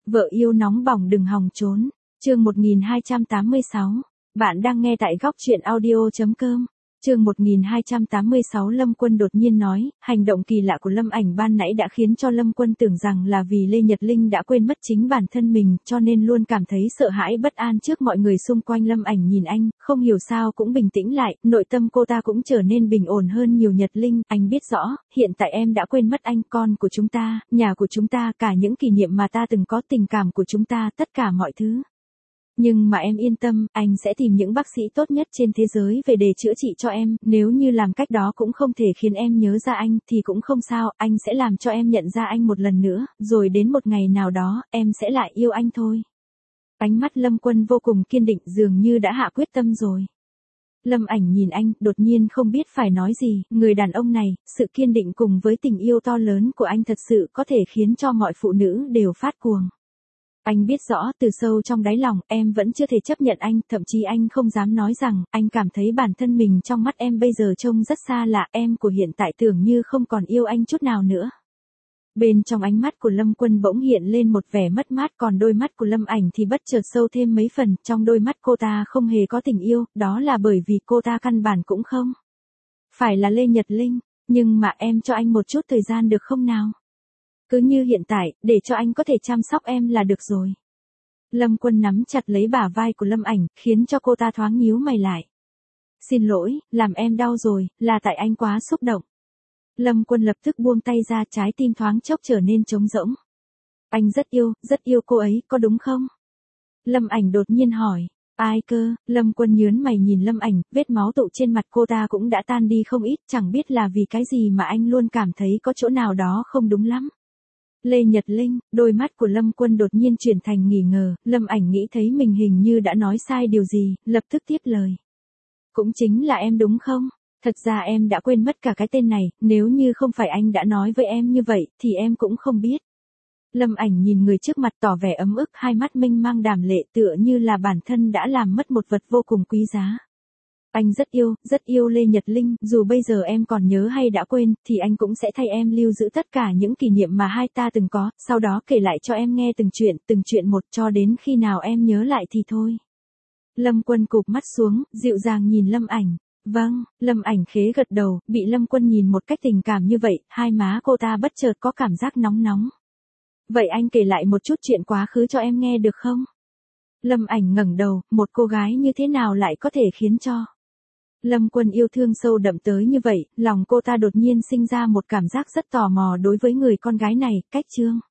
Vợ yêu nóng bỏng đừng hòng trốn. Chương 1286. Bạn đang nghe tại góc truyện audio.com. Chương 1286. Lâm Quân đột nhiên nói, hành động kỳ lạ của Lâm Ảnh ban nãy đã khiến cho Lâm Quân tưởng rằng là vì Lê Nhật Linh đã quên mất chính bản thân mình, cho nên luôn cảm thấy sợ hãi bất an trước mọi người xung quanh. Lâm Ảnh nhìn anh, không hiểu sao cũng bình tĩnh lại, nội tâm cô ta cũng trở nên bình ổn hơn nhiều. Nhật Linh, anh biết rõ, hiện tại em đã quên mất anh, con của chúng ta, nhà của chúng ta, cả những kỷ niệm mà ta từng có, tình cảm của chúng ta, tất cả mọi thứ. Nhưng mà em yên tâm, anh sẽ tìm những bác sĩ tốt nhất trên thế giới về để chữa trị cho em, nếu như làm cách đó cũng không thể khiến em nhớ ra anh thì cũng không sao, anh sẽ làm cho em nhận ra anh một lần nữa, rồi đến một ngày nào đó, em sẽ lại yêu anh thôi. Ánh mắt Lâm Quân vô cùng kiên định, dường như đã hạ quyết tâm rồi. Lâm Ảnh nhìn anh, đột nhiên không biết phải nói gì, người đàn ông này, sự kiên định cùng với tình yêu to lớn của anh thật sự có thể khiến cho mọi phụ nữ đều phát cuồng. Anh biết rõ từ sâu trong đáy lòng em vẫn chưa thể chấp nhận anh, thậm chí anh không dám nói rằng anh cảm thấy bản thân mình trong mắt em bây giờ trông rất xa lạ, em của hiện tại tưởng như không còn yêu anh chút nào nữa. Bên trong ánh mắt của Lâm Quân bỗng hiện lên một vẻ mất mát, còn đôi mắt của Lâm Ảnh thì bất chợt sâu thêm mấy phần, trong đôi mắt cô ta không hề có tình yêu, đó là bởi vì cô ta căn bản cũng không phải là Lê Nhật Linh, nhưng mà em cho anh một chút thời gian được không nào? Cứ như hiện tại, để cho anh có thể chăm sóc em là được rồi. Lâm Quân nắm chặt lấy bả vai của Lâm Ảnh, khiến cho cô ta thoáng nhíu mày lại. Xin lỗi, làm em đau rồi, là tại anh quá xúc động. Lâm Quân lập tức buông tay ra, trái tim thoáng chốc trở nên trống rỗng. Anh rất yêu cô ấy, có đúng không? Lâm Ảnh đột nhiên hỏi. Ai cơ? Lâm Quân nhớn mày nhìn Lâm Ảnh, vết máu tụ trên mặt cô ta cũng đã tan đi không ít, chẳng biết là vì cái gì mà anh luôn cảm thấy có chỗ nào đó không đúng lắm. Lê Nhật Linh, đôi mắt của Lâm Quân đột nhiên chuyển thành nghi ngờ, Lâm Ảnh nghĩ thấy mình hình như đã nói sai điều gì, lập tức tiếp lời. Cũng chính là em đúng không? Thật ra em đã quên mất cả cái tên này, nếu như không phải anh đã nói với em như vậy, thì em cũng không biết. Lâm Ảnh nhìn người trước mặt tỏ vẻ ấm ức, hai mắt mênh mang đàm lệ, tựa như là bản thân đã làm mất một vật vô cùng quý giá. Anh rất yêu Lê Nhật Linh, dù bây giờ em còn nhớ hay đã quên, thì anh cũng sẽ thay em lưu giữ tất cả những kỷ niệm mà hai ta từng có, sau đó kể lại cho em nghe từng chuyện một cho đến khi nào em nhớ lại thì thôi. Lâm Quân cụp mắt xuống, dịu dàng nhìn Lâm Ảnh. Vâng, Lâm Ảnh khế gật đầu, bị Lâm Quân nhìn một cách tình cảm như vậy, hai má cô ta bất chợt có cảm giác nóng nóng. Vậy anh kể lại một chút chuyện quá khứ cho em nghe được không? Lâm Ảnh ngẩng đầu, một cô gái như thế nào lại có thể khiến cho Lâm Quân yêu thương sâu đậm tới như vậy, lòng cô ta đột nhiên sinh ra một cảm giác rất tò mò đối với người con gái này. Cách chương